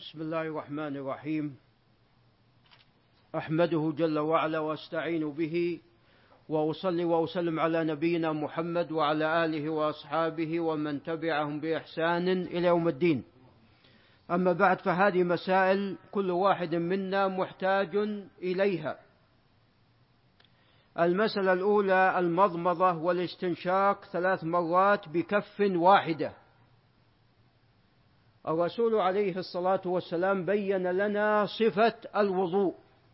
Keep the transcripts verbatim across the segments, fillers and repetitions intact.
بسم الله الرحمن الرحيم. أحمده جل وعلا وأستعين به وأصلي وأسلم على نبينا محمد وعلى آله وأصحابه ومن تبعهم بإحسان إلى يوم الدين. أما بعد، فهذه مسائل كل واحد منا محتاج إليها. المسألة الأولى: المضمضة والاستنشاق ثلاث مرات بكف واحدة. الرسول عليه الصلاة والسلام بين لنا صفة الوضوء،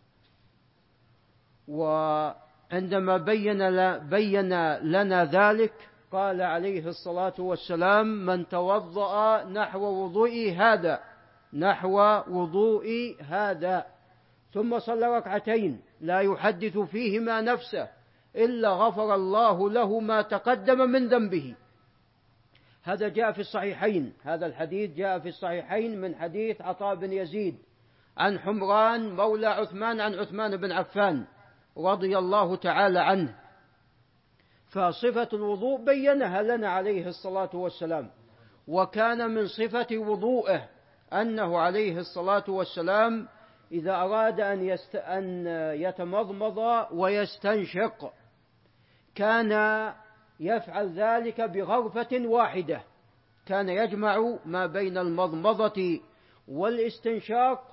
وعندما بين بين لنا ذلك قال عليه الصلاة والسلام: من توضأ نحو وضوئي هذا نحو وضوئي هذا ثم صلى ركعتين لا يحدث فيهما نفسه إلا غفر الله له ما تقدم من ذنبه. هذا جاء في الصحيحين، هذا الحديث جاء في الصحيحين من حديث عطاء بن يزيد عن حمران مولى عثمان عن عثمان بن عفان رضي الله تعالى عنه. فصفة الوضوء بينها لنا عليه الصلاة والسلام، وكان من صفة وضوءه أنه عليه الصلاة والسلام إذا أراد أن, يست... أن يتمضمض ويستنشق كان يفعل ذلك بغرفة واحدة، كان يجمع ما بين المضمضة والاستنشاق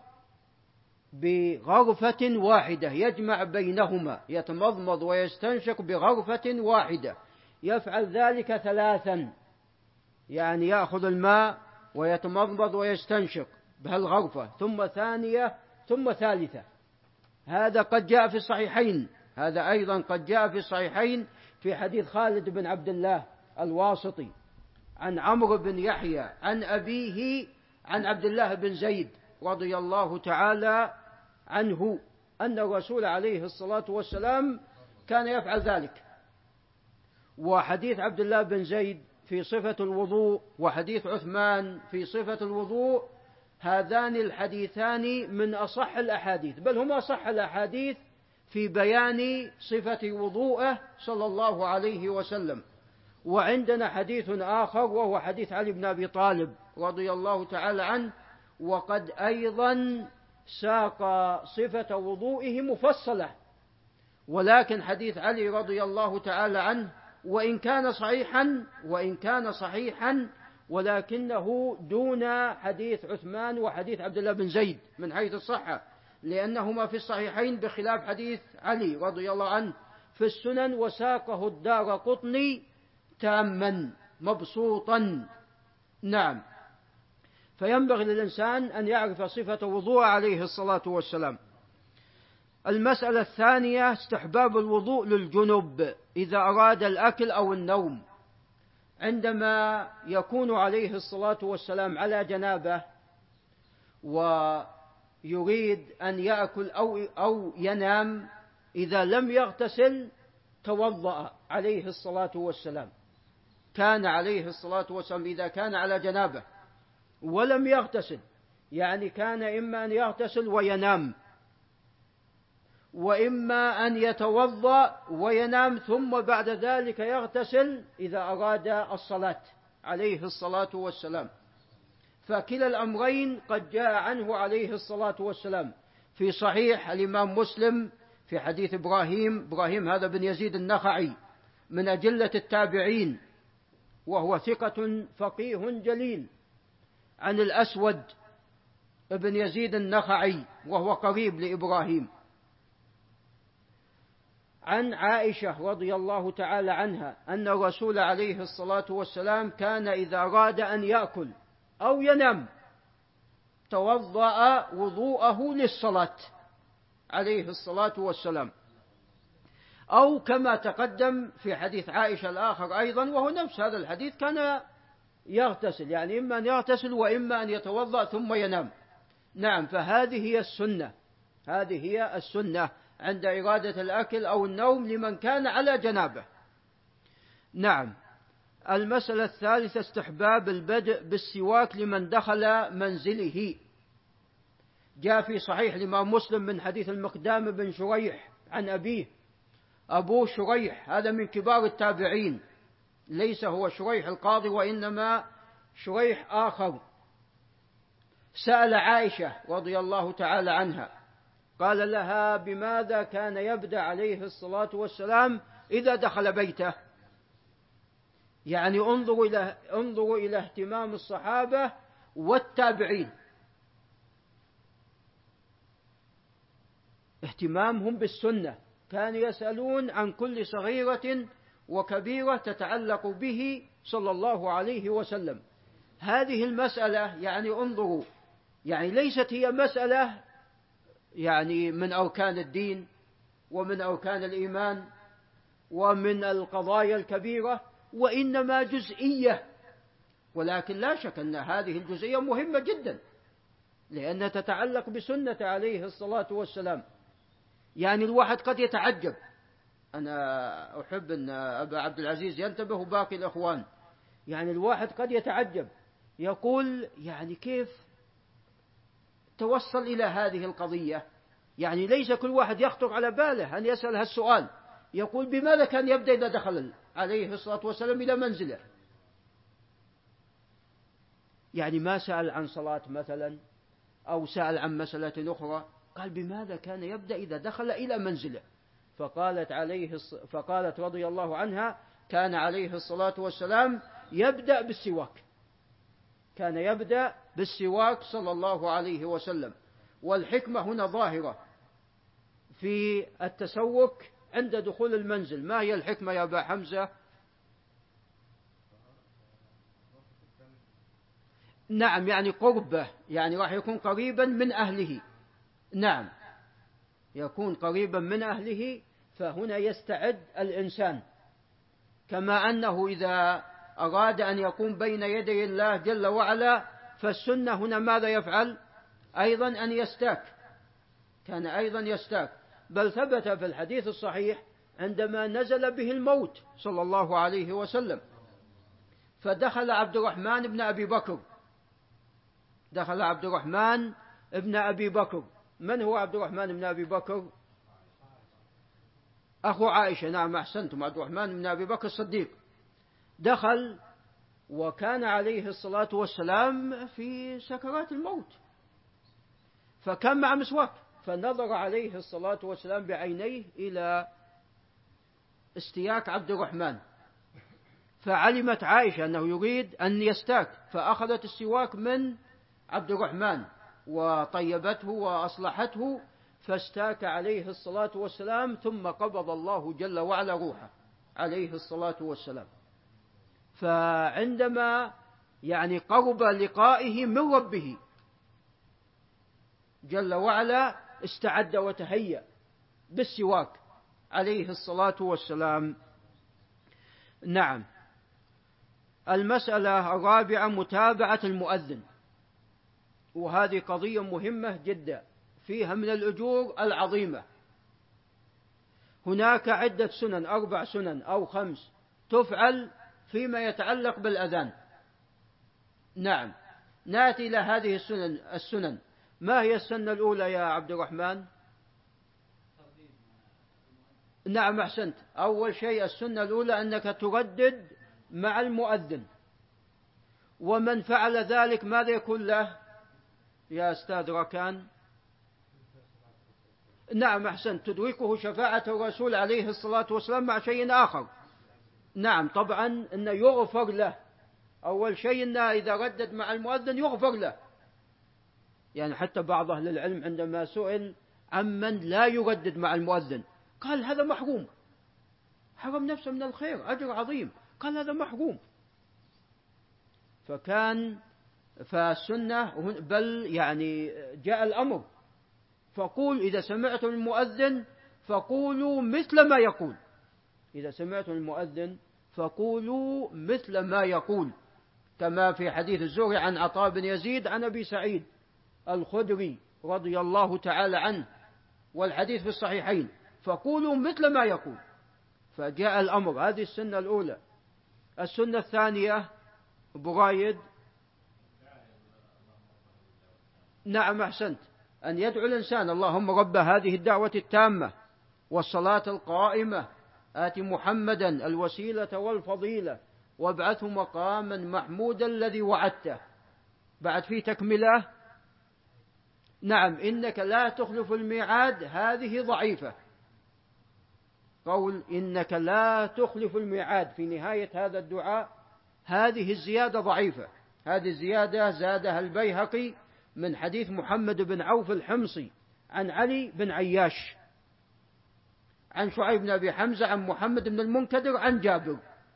بغرفة واحدة، يجمع بينهما، يتمضمض ويستنشق بغرفة واحدة. يفعل ذلك ثلاثا، يعني يأخذ الماء ويتمضمض ويستنشق بهالغرفة، ثم ثانية ثم ثالثة. هذا قد جاء في الصحيحين، هذا أيضا قد جاء في الصحيحين في حديث خالد بن عبد الله الواسطي عن عمرو بن يحيى عن أبيه عن عبد الله بن زيد رضي الله تعالى عنه أن الرسول عليه الصلاة والسلام كان يفعل ذلك. وحديث عبد الله بن زيد في صفة الوضوء وحديث عثمان في صفة الوضوء، هذان الحديثان من أصح الأحاديث، بل هما أصح الأحاديث في بيان صفة وضوءه صلى الله عليه وسلم. وعندنا حديث آخر وهو حديث علي بن أبي طالب رضي الله تعالى عنه، وقد أيضا ساق صفة وضوئه مفصلة، ولكن حديث علي رضي الله تعالى عنه وإن كان صحيحا وإن كان صحيحا ولكنه دون حديث عثمان وحديث عبد الله بن زيد من حيث الصحة، لأنهما في الصحيحين بخلاف حديث علي رضي الله عنه في السنن، وساقه الدارقطني تاما مبسوطا. نعم، فينبغي للإنسان أن يعرف صفة وضوء عليه الصلاة والسلام. المسألة الثانية: استحباب الوضوء للجنب إذا أراد الأكل أو النوم. عندما يكون عليه الصلاة والسلام على جنابه ويريد أن يأكل أو, أو ينام، إذا لم يغتسل توضأ عليه الصلاة والسلام. كان عليه الصلاة والسلام إذا كان على جنابه ولم يغتسل، يعني كان إما أن يغتسل وينام وإما أن يتوضأ وينام ثم بعد ذلك يغتسل إذا أراد الصلاة عليه الصلاة والسلام. فكلا الأمرين قد جاء عنه عليه الصلاة والسلام في صحيح الإمام مسلم في حديث إبراهيم إبراهيم هذا بن يزيد النخعي من أجلة التابعين، وهو ثقة فقيه جليل، عن الأسود بن يزيد النخعي وهو قريب لإبراهيم، عن عائشة رضي الله تعالى عنها أن الرسول عليه الصلاة والسلام كان إذا أراد أن يأكل أو ينام توضأ وضوءه للصلاة عليه الصلاة والسلام، أو كما تقدم في حديث عائشة الآخر أيضا وهو نفس هذا الحديث كان يغتسل، يعني إما أن يغتسل وإما أن يتوضأ ثم ينام. نعم، فهذه هي السنة، هذه هي السنة عند إرادة الأكل أو النوم لمن كان على جنابه. نعم. المسألة الثالثة: استحباب البدء بالسواك لمن دخل منزله. جاء في صحيح الإمام مسلم من حديث المقدام بن شريح عن أبيه، أبو شريح هذا من كبار التابعين، ليس هو شريح القاضي وإنما شريح آخر سأل عائشة رضي الله تعالى عنها، قال لها: بماذا كان يبدأ عليه الصلاة والسلام إذا دخل بيته؟ يعني انظروا إلى انظروا إلى اهتمام الصحابة والتابعين، اهتمامهم بالسنة، كانوا يسألون عن كل صغيرة وكبيرة تتعلق به صلى الله عليه وسلم. هذه المسألة يعني انظروا، يعني ليست هي مسألة يعني من أركان الدين ومن أركان الإيمان ومن القضايا الكبيرة، وإنما جزئية، ولكن لا شك أن هذه الجزئية مهمة جدا لأنها تتعلق بسنة عليه الصلاة والسلام. يعني الواحد قد يتعجب، أنا أحب أن أبا عبد العزيز ينتبه وباقي الأخوان، يعني الواحد قد يتعجب يقول يعني كيف توصل إلى هذه القضية؟ يعني ليس كل واحد يخطر على باله أن يسأل هالسؤال، يقول بماذا كان يبدأ إذا دخل عليه الصلاة والسلام إلى منزله؟ يعني ما سأل عن صلاة مثلا أو سأل عن مسألة أخرى، قال بماذا كان يبدأ إذا دخل إلى منزله؟ فقالت عليه الص... فقالت رضي الله عنها: كان عليه الصلاة والسلام يبدأ بالسواك، كان يبدأ بالسواك صلى الله عليه وسلم. والحكمة هنا ظاهرة في التسوك عند دخول المنزل. ما هي الحكمة يا أبا حمزة؟ نعم، يعني قربه، يعني راح يكون قريبا من أهله. نعم، يكون قريبا من أهله، فهنا يستعد الإنسان، كما أنه إذا أراد أن يقوم بين يدي الله جل وعلا فالسنة هنا ماذا يفعل؟ أيضا أن يستاك، كان أيضا يستاك. بل ثبت في الحديث الصحيح عندما نزل به الموت صلى الله عليه وسلم، فدخل عبد الرحمن بن أبي بكر، دخل عبد الرحمن بن أبي بكر. من هو عبد الرحمن بن أبي بكر؟ أخو عائشة. نعم أحسنتم، عبد الرحمن بن أبي بكر الصديق. دخل وكان عليه الصلاة والسلام في سكرات الموت، فكان مع مسواك، فنظر عليه الصلاة والسلام بعينيه إلى استياك عبد الرحمن، فعلمت عائشة أنه يريد أن يستاك، فأخذت السواك من عبد الرحمن وطيبته وأصلحته، فاستاك عليه الصلاة والسلام، ثم قبض الله جل وعلا روحه عليه الصلاة والسلام. فعندما يعني قرب لقائه من ربه جل وعلا استعد وتهيأ بالسواك عليه الصلاة والسلام. نعم. المسألة الرابعة متابعة المؤذن، وهذه قضية مهمة جدا فيها من الأجور العظيمة. هناك عدة سنن، أربع سنن أو خمس تفعل فيما يتعلق بالأذان. نعم، نأتي إلى هذه السنن. السنن ما هي السنة الأولى يا عبد الرحمن؟ نعم أحسنت. أول شيء السنة الأولى أنك تردد مع المؤذن، ومن فعل ذلك ماذا يكون له يا أستاذ ركان؟ نعم أحسنت، تدركه شفاعة الرسول عليه الصلاة والسلام مع شيء آخر. نعم طبعا أنه يغفر له، أول شيء أنه إذا ردد مع المؤذن يغفر له. يعني حتى بعض أهل العلم عندما سئل عمن لا يردد مع المؤذن قال هذا محروم، حرم نفسه من الخير، أجر عظيم، قال هذا محروم. فكان فالسنة بل يعني جاء الأمر فقول إذا سمعتم المؤذن فقولوا مثل ما يقول، إذا سمعتم المؤذن فقولوا مثل ما يقول، كما في حديث الزهري عن عطاء بن يزيد عن أبي سعيد الخدري رضي الله تعالى عنه، والحديث في الصحيحين، فقولوا مثل ما يقول، فجاء الأمر. هذه السنة الأولى. السنة الثانية برايد. نعم أحسنت، أن يدعو الإنسان اللهم رب هذه الدعوة التامة والصلاة القائمة آت محمدا الوسيلة والفضيلة وابعثه مقاما محمودا الذي وعدته. بعد في تكملة نعم إنك لا تخلف الميعاد هذه ضعيفة. قول إنك لا تخلف الميعاد في نهاية هذا الدعاء هذه الزيادة ضعيفة. هذه الزيادة زادها البيهقي من حديث محمد بن عوف الحمصي عن علي بن عياش عن شعيب بن أبي حمزة عن محمد بن المنكدر عن جابر.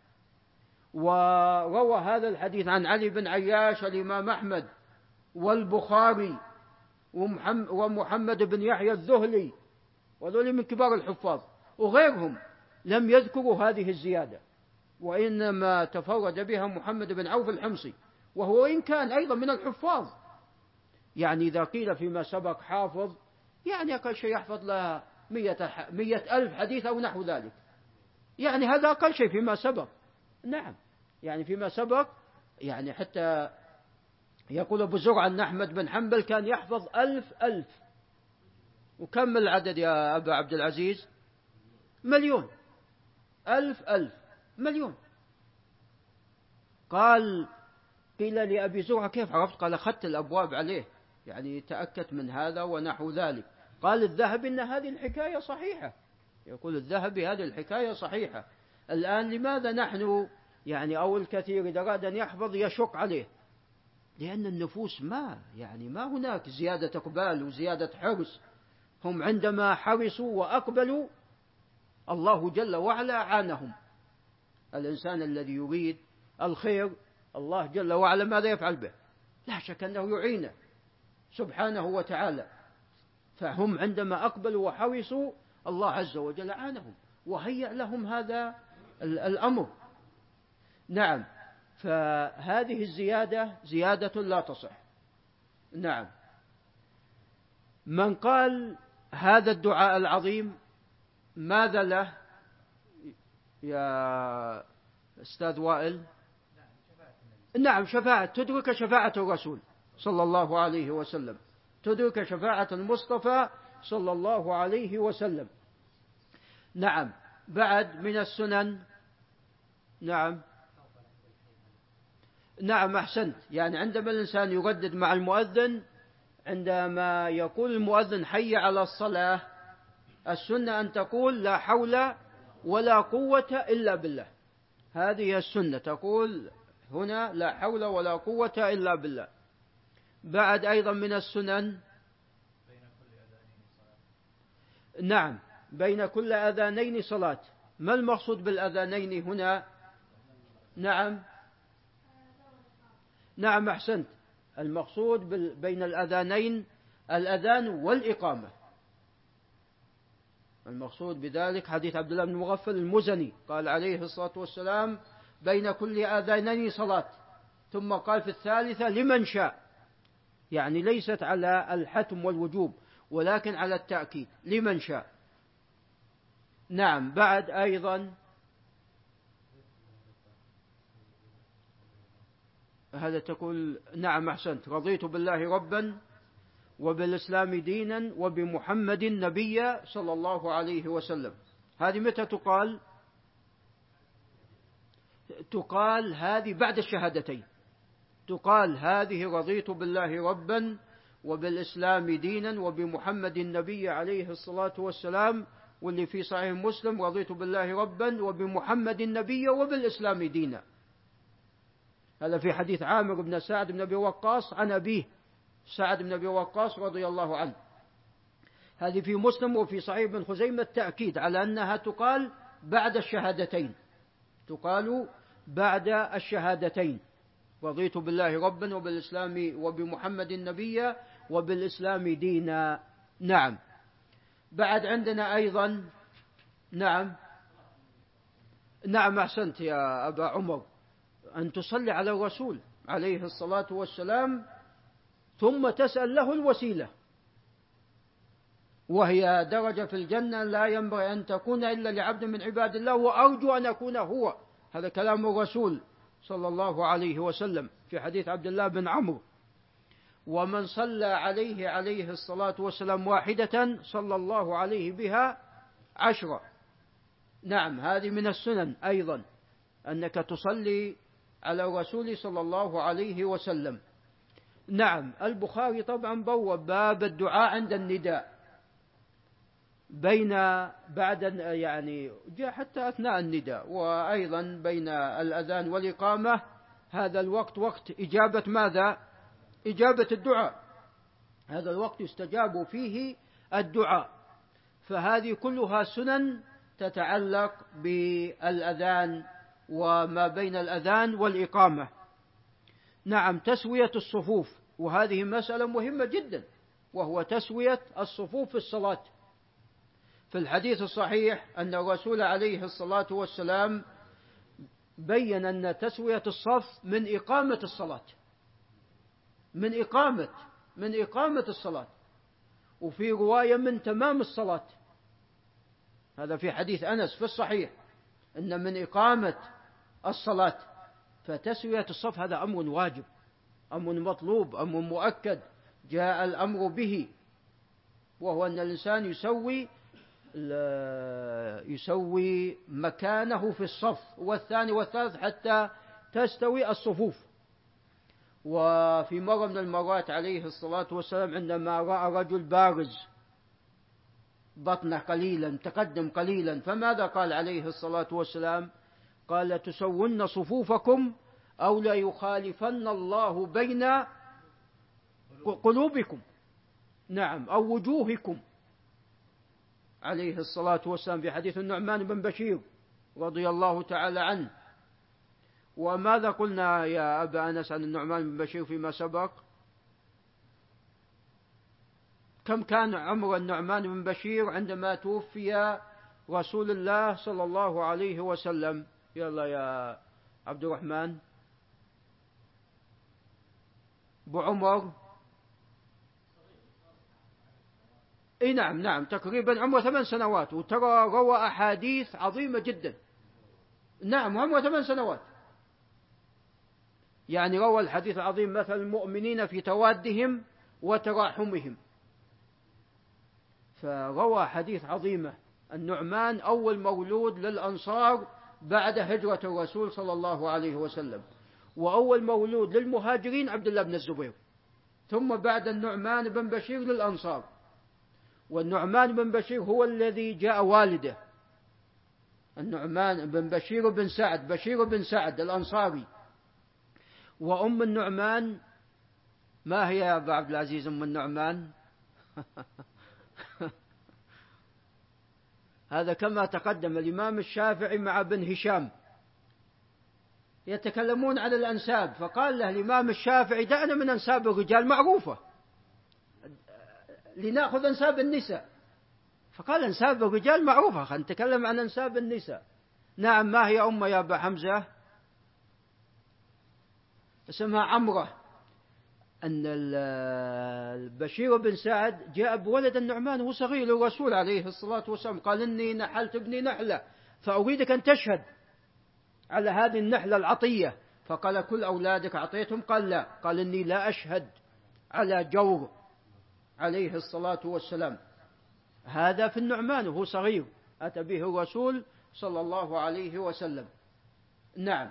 وروى هذا الحديث عن علي بن عياش الإمام أحمد والبخاري ومحمد بن يحيى الذهلي، وذول من كبار الحفاظ، وغيرهم لم يذكروا هذه الزيادة، وإنما تفرد بها محمد بن عوف الحمصي، وهو إن كان أيضا من الحفاظ. يعني إذا قيل فيما سبق حافظ، يعني أقل شيء يحفظ لها مية, مية ألف حديث أو نحو ذلك، يعني هذا أقل شيء فيما سبق. نعم يعني فيما سبق، يعني حتى يقول أبو زرع أن أحمد بن حنبل كان يحفظ ألف ألف. وكم العدد يا أبا عبد العزيز؟ مليون. ألف ألف مليون. قال قيل لأبي زرع كيف عرفت؟ قال أخذت الأبواب عليه، يعني تأكدت من هذا ونحو ذلك. قال الذهبي إن هذه الحكاية صحيحة، يقول الذهبي هذه الحكاية صحيحة. الآن لماذا نحن يعني أو الكثير إذا أراد أن يحفظ يشق عليه؟ لأن النفوس ما يعني ما هناك زيادة إقبال وزيادة حرص. هم عندما حرصوا وأقبلوا الله جل وعلا عانهم. الإنسان الذي يريد الخير الله جل وعلا ماذا يفعل به؟ لا شك أنه يعينه سبحانه وتعالى. فهم عندما أقبلوا وحرصوا الله عز وجل عانهم وهيأ لهم هذا الأمر. نعم فهذه الزيادة زيادة لا تصح. نعم من قال هذا الدعاء العظيم ماذا له يا أستاذ وائل؟ نعم شفاعة، تدرك شفاعة الرسول صلى الله عليه وسلم، تدرك شفاعة المصطفى صلى الله عليه وسلم. نعم بعد من السنن. نعم نعم أحسنت. يعني عندما الإنسان يردد مع المؤذن عندما يقول المؤذن حي على الصلاة، السنة أن تقول لا حول ولا قوة إلا بالله. هذه السنة، تقول هنا لا حول ولا قوة إلا بالله. بعد أيضا من السنن نعم بين كل أذانين صلاة. ما المقصود بالأذانين هنا؟ نعم نعم أحسنت. المقصود بين الأذانين الأذان والإقامة. المقصود بذلك حديث عبد الله بن مغفل المزني قال عليه الصلاة والسلام بين كل آذانين صلاة، ثم قال في الثالثة لمن شاء، يعني ليست على الحتم والوجوب ولكن على التأكيد لمن شاء. نعم بعد أيضا هذا تقول نعم أحسنت رضيت بالله ربا وبالإسلام دينا وبمحمد نبيا صلى الله عليه وسلم. هذه متى تقال؟ تقال هذه بعد الشهادتين. تقال هذه رضيت بالله ربا وبالإسلام دينا وبمحمد النبي عليه الصلاة والسلام، واللي في صحيح مسلم رضيت بالله ربا وبمحمد النبي وبالإسلام دينا. هذا في حديث عامر بن سعد بن أبي وقاص عن أبيه سعد بن أبي وقاص رضي الله عنه. هذه في مسلم وفي صحيح ابن خزيمة التأكيد على أنها تقال بعد الشهادتين. تقال بعد الشهادتين رضيت بالله ربا وبالإسلام وبمحمد النبي وبالإسلام دينا. نعم بعد عندنا أيضا نعم نعم أحسنت يا أبا عمر أن تصلي على الرسول عليه الصلاة والسلام ثم تسأل له الوسيلة، وهي درجة في الجنة لا ينبغي أن تكون إلا لعبد من عباد الله وأرجو أن أكون هو. هذا كلام الرسول صلى الله عليه وسلم في حديث عبد الله بن عمرو. ومن صلى عليه عليه الصلاة والسلام واحدة صلى الله عليه بها عشرة. نعم هذه من السنن أيضا أنك تصلي على الرسول صلى الله عليه وسلم. نعم البخاري طبعا بوب باب الدعاء عند النداء، بين بعد يعني جاء حتى أثناء النداء، وأيضا بين الأذان والإقامة، هذا الوقت وقت إجابة ماذا؟ إجابة الدعاء، هذا الوقت يستجاب فيه الدعاء. فهذه كلها سنن تتعلق بالأذان وما بين الأذان والإقامة. نعم تسوية الصفوف، وهذه مسألة مهمة جدا، وهو تسوية الصفوف في الصلاة. في الحديث الصحيح أن الرسول عليه الصلاة والسلام بين أن تسوية الصف من إقامة الصلاة، من إقامة من إقامة الصلاة، وفي رواية من تمام الصلاة. هذا في حديث أنس في الصحيح، أن من إقامة الصلاة. فتسوية الصف هذا أمر واجب، أمر مطلوب، أمر مؤكد، جاء الأمر به، وهو أن الإنسان يسوي يسوي مكانه في الصف، والثاني والثالث حتى تستوي الصفوف. وفي مرة من المرات عليه الصلاة والسلام عندما رأى رجل بارز بطنه قليلا، تقدم قليلا، فماذا قال عليه الصلاة والسلام؟ قال تسون صفوفكم أو لا يخالفن الله بين قلوبكم، نعم، أو وجوهكم، عليه الصلاة والسلام، في حديث النعمان بن بشير رضي الله تعالى عنه. وماذا قلنا يا أبا أنس عن النعمان بن بشير فيما سبق؟ كم كان عمر النعمان بن بشير عندما توفي رسول الله صلى الله عليه وسلم؟ يلا يا عبد الرحمن. بعمر اي نعم نعم تقريبا عمره ثمان سنوات، وترى روى أحاديث عظيمة جدا. نعم عمره ثمان سنوات، يعني روى الحديث العظيم مثل المؤمنين في توادهم وتراحمهم، فروى حديث عظيمة. النعمان أول مولود للأنصار بعد هجرة الرسول صلى الله عليه وسلم، وأول مولود للمهاجرين عبد الله بن الزبير، ثم بعد النعمان بن بشير للأنصار. والنعمان بن بشير هو الذي جاء والده، النعمان بن بشير بن سعد، بشير بن سعد الأنصاري. وأم النعمان ما هي يا أبا عبد العزيز أم النعمان؟ هذا كما تقدم الإمام الشافعي مع بن هشام يتكلمون عن الأنساب، فقال له الإمام الشافعي دعنا من أنساب الرجال معروفة، لنأخذ أنساب النساء. فقال أنساب الرجال معروفة، خلينا نتكلم عن أنساب النساء. نعم ما هي أم يا أبا حمزة؟ اسمها عمرة. أن البشير بن سعد جاء بولد النعمان وهو صغير للرسول عليه الصلاة والسلام، قال إني نحلت ابني نحلة فأريدك أن تشهد على هذه النحلة العطية. فقال كل أولادك أعطيتهم؟ قال لا، قال إني لا أشهد على جور عليه الصلاة والسلام. هذا في النعمان وهو صغير أتى به الرسول صلى الله عليه وسلم. نعم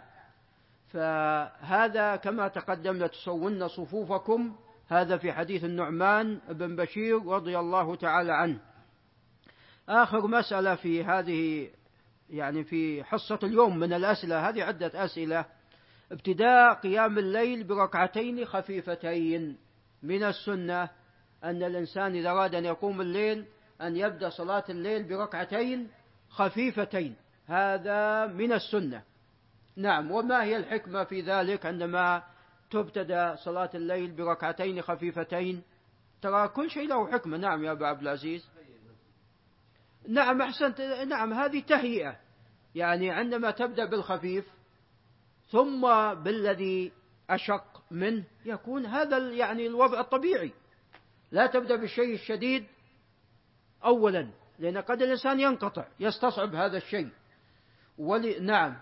فهذا كما تقدم لتسون صفوفكم، هذا في حديث النعمان بن بشير رضي الله تعالى عنه. آخر مسألة في هذه يعني في حصة اليوم من الأسئلة، هذه عدة أسئلة. ابتداء قيام الليل بركعتين خفيفتين، من السنة أن الإنسان إذا أراد أن يقوم الليل أن يبدأ صلاة الليل بركعتين خفيفتين، هذا من السنة. نعم وما هي الحكمة في ذلك عندما تبتدأ صلاة الليل بركعتين خفيفتين؟ ترى كل شيء له حكمة. نعم يا أبا عبد العزيز. نعم أحسنت. نعم هذه تهيئة، يعني عندما تبدأ بالخفيف ثم بالذي أشق منه يكون هذا يعني الوضع الطبيعي، لا تبدأ بالشيء الشديد أولا، لأن قد الإنسان ينقطع يستصعب هذا الشيء. ولي نعم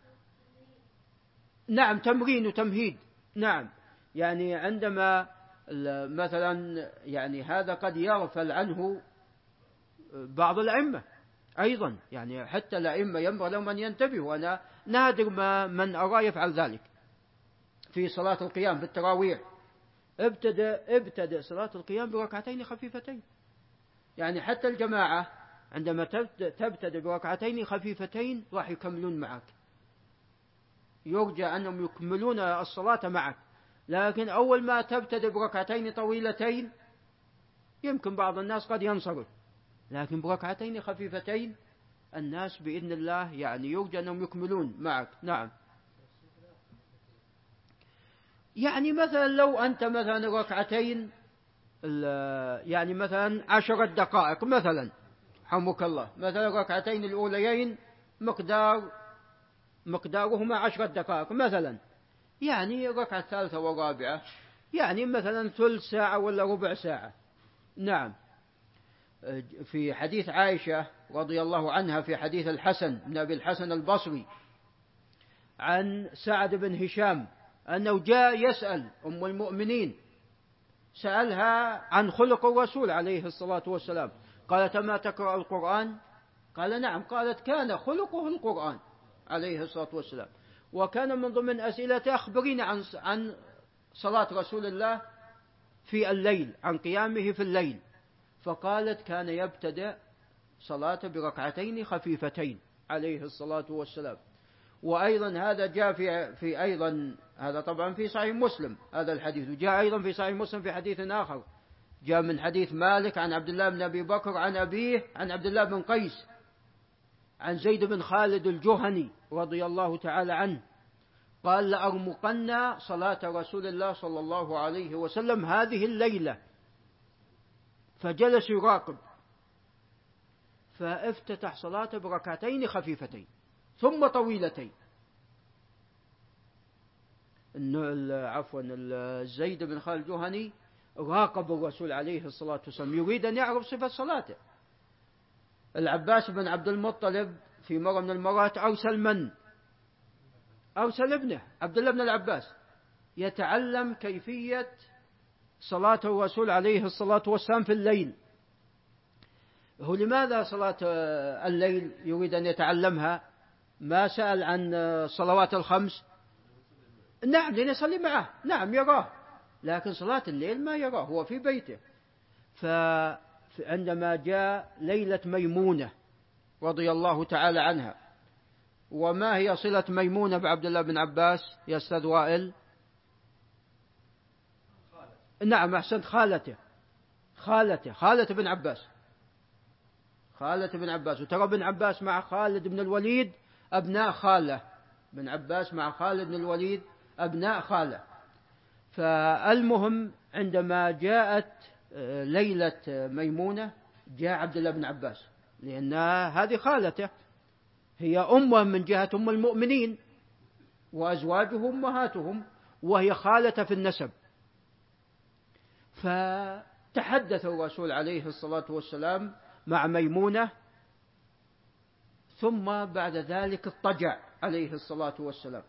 نعم تمرين وتمهيد. نعم يعني عندما مثلا يعني هذا قد يغفل عنه بعض الأئمة أيضا، يعني حتى الأئمة ينبغي لهم أن ينتبهوا، وأنا نادر ما من أرى يفعل ذلك في صلاة القيام في التراويح. ابتدأ ابتدأ صلاة القيام بركعتين خفيفتين. يعني حتى الجماعة عندما تبتدأ بركعتين خفيفتين راح يكملون معك، يرجى أنهم يكملون الصلاة معك. لكن أول ما تبتدأ بركعتين طويلتين يمكن بعض الناس قد ينصرف، لكن بركعتين خفيفتين الناس بإذن الله يعني يرجى أنهم يكملون معك. نعم. يعني مثلا لو أنت مثلا ركعتين يعني مثلا عشرة دقائق مثلا، حمك الله، مثلا ركعتين الأوليين مقدار مقدارهما عشرة دقائق مثلا، يعني ركعة الثالثة والرابعة يعني مثلا ثلث ساعة ولا ربع ساعة. نعم. في حديث عائشة رضي الله عنها، في حديث الحسن بن أبي الحسن البصري عن سعد بن هشام أنه جاء يسأل أم المؤمنين، سألها عن خلق الرسول عليه الصلاة والسلام، قالت: ما تقرأ القرآن؟ قال: نعم. قالت: كان خلقه القرآن عليه الصلاة والسلام. وكان من ضمن أسئلته: أخبرين عن عن صلاة رسول الله في الليل، عن قيامه في الليل. فقالت: كان يبتدأ صلاة بركعتين خفيفتين عليه الصلاة والسلام. وأيضا هذا جاء في, في أيضا هذا طبعا في صحيح مسلم هذا الحديث، وجاء أيضا في صحيح مسلم في حديث آخر، جاء من حديث مالك عن عبد الله بن أبي بكر عن أبيه عن عبد الله بن قيس عن زيد بن خالد الجهني رضي الله تعالى عنه قال: لأرمقن صلاة رسول الله صلى الله عليه وسلم هذه الليلة. فجلس يراقب، فافتتح صلاته بركعتين خفيفتين ثم طويلتين. عفوا زيد بن خالد الجهني راقب الرسول عليه الصلاة والسلام، يريد أن يعرف صفة صلاته. العباس بن عبد المطلب في مرة من المرات أرسل من؟ أرسل ابنه عبد الله بن العباس يتعلم كيفية صلاة الرسول عليه الصلاة والسلام في الليل. هو لماذا صلاة الليل يريد أن يتعلمها؟ ما سأل عن الصلوات الخمس؟ نعم، لأن يصلي معه، نعم يراه، لكن صلاة الليل ما يراه، هو في بيته. فعندما جاء ليلة ميمونة رضي الله تعالى عنها، وما هي صلة ميمونة بعبد الله بن عباس يا أستاذ وائل؟ نعم أحسنت، خالته خالته خالة بن عباس خالة بن عباس. وترى ابن عباس مع خالد بن الوليد أبناء خالة، بن عباس مع خالد بن الوليد أبناء خالة. فالمهم عندما جاءت ليلة ميمونة جاء عبد الله بن عباس، لأن هذه خالته، هي أمهم من جهة أم المؤمنين وأزواجهم أمهاتهم، وهي خالة في النسب. فتحدث الرسول عليه الصلاة والسلام مع ميمونة، ثم بعد ذلك اضطجع عليه الصلاة والسلام.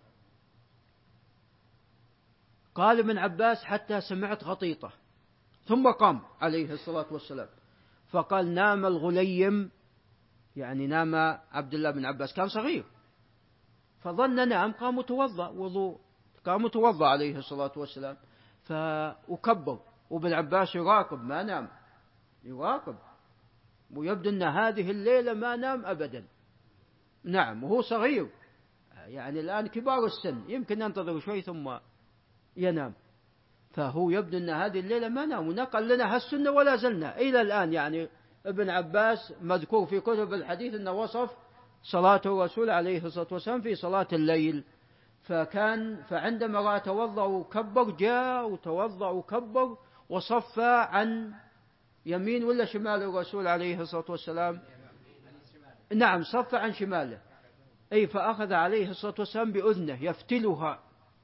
قال ابن عباس: حتى سمعت غطيطة، ثم قام عليه الصلاة والسلام فقال: نام الغليم، يعني نام عبد الله بن عباس، كان صغير فظن نام، قام متوضأ وضوء، قام متوضأ عليه الصلاة والسلام فأكبر، وابن عباس يراقب ما نام، يراقب، ويبدو أن هذه الليلة ما نام أبدا. نعم، وهو صغير، يعني الآن كبار السن، يمكن ينتظر شوي ثم ينام، فهو يبدو أن هذه الليلة ما نام، ونقل لنا هالسنة ولا زلنا إلى الآن. يعني ابن عباس مذكور في كتب الحديث أنه وصف صلاة الرسول عليه الصلاة والسلام في صلاة الليل. فكان فعندما رأى توضأ وكبر جاء وتوضأ وكبر وصف عن يمين ولا شمال الرسول عليه الصلاة والسلام؟ نعم، صف عن شماله، أي فأخذ عليه الصلاة والسلام بأذنه يفتلها.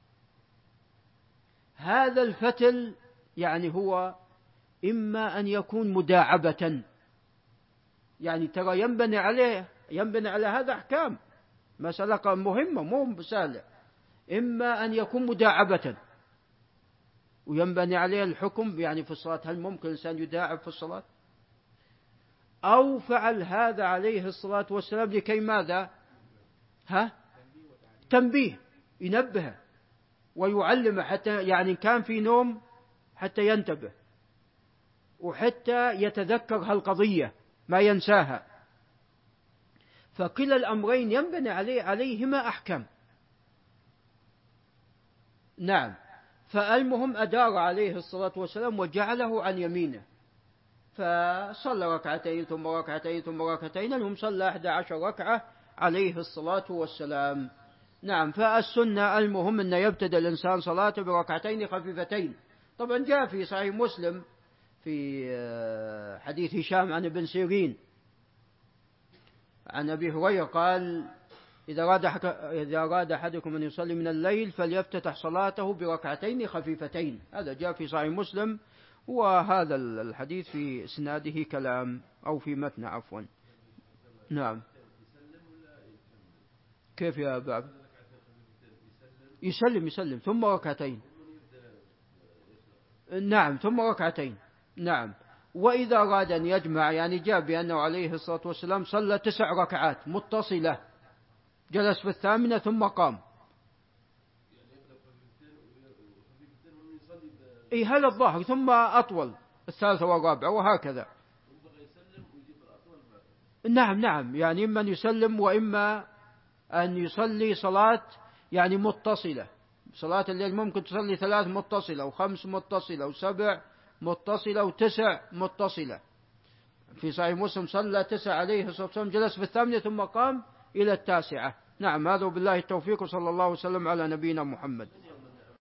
هذا الفتل يعني هو إما أن يكون مداعبة، يعني ترى ينبني عليه ينبني على هذا أحكام، مسألة مهمة مو سهلة. إما أن يكون مداعبة وينبني عليه الحكم، يعني في الصلاة هل ممكن الإنسان يداعب في الصلاة؟ أو فعل هذا عليه الصلاة والسلام لكي ماذا؟ ها؟ تنبيه، ينبهه ويعلمه، حتى يعني كان في نوم حتى ينتبه وحتى يتذكر هالقضية ما ينساها. فكلا الأمرين ينبني عليه عليهما أحكام. نعم. فالمهم أدار عليه الصلاة والسلام وجعله عن يمينه، فصلى ركعتين ثم ركعتين ثم ركعتين، المهم صلى أحد عشر ركعة عليه الصلاة والسلام. نعم. فالسنة المهم أن يبتدأ الإنسان صلاته بركعتين خفيفتين. طبعا جاء في صحيح مسلم في حديث هشام عن ابن سيرين عن أبي هريرة قال: إذا أراد إذا أراد أحدكم أن يصلي من الليل فليفتتح صلاته بركعتين خفيفتين. هذا جاء في صحيح مسلم، وهذا الحديث في إسناده كلام أو في متن عفوا. نعم. كيف يا أبا؟ يسلم يسلم ثم ركعتين. نعم ثم ركعتين. نعم. وإذا أراد أن يجمع يعني جاء بأنه عليه الصلاة والسلام صلى تسع ركعات متصلة، جلس في الثامنة ثم قام. إي هذا الظاهر، ثم أطول الثالثة والرابعة وهكذا. نعم نعم، يعني إما أن يسلم وإما أن يصلي صلاة يعني متصلة. صلاة الليل ممكن تصلي ثلاث متصلة وخمس متصلة وسبع متصلة وتسع متصلة. في صحيح مسلم صلى تسع عليه الصلاة والسلام، جلس في الثامنة ثم قام إلى التاسعة. نعم. هذا بالله التوفيق، صلى الله وسلم على نبينا محمد.